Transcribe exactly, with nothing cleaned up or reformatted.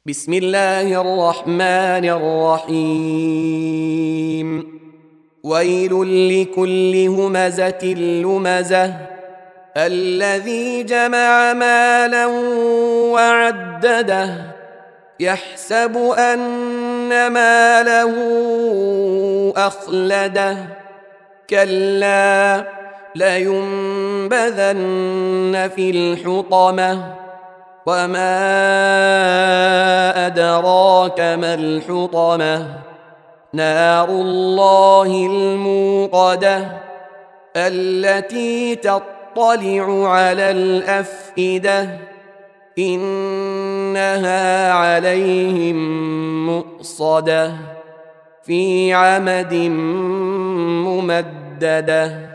بسم الله الرحمن الرحيم ويل لكل همزة لمزة الذي جمع مالا وعدده يحسب أن ماله أخلده كلا لينبذن في الحطمة وما أدراك ما الحطمة نار الله الموقدة التي تطلع على الأفئدة إنها عليهم مؤصدة في عمد ممددة.